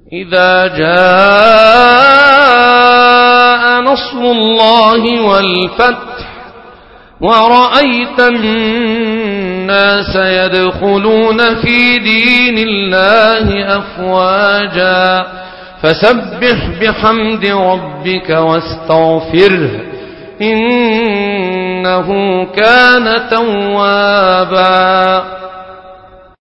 إذا جاء نصر الله والفتح ورأيت الناس يدخلون في دين الله أفواجا فسبح بحمد ربك واستغفره إنه كان توابا.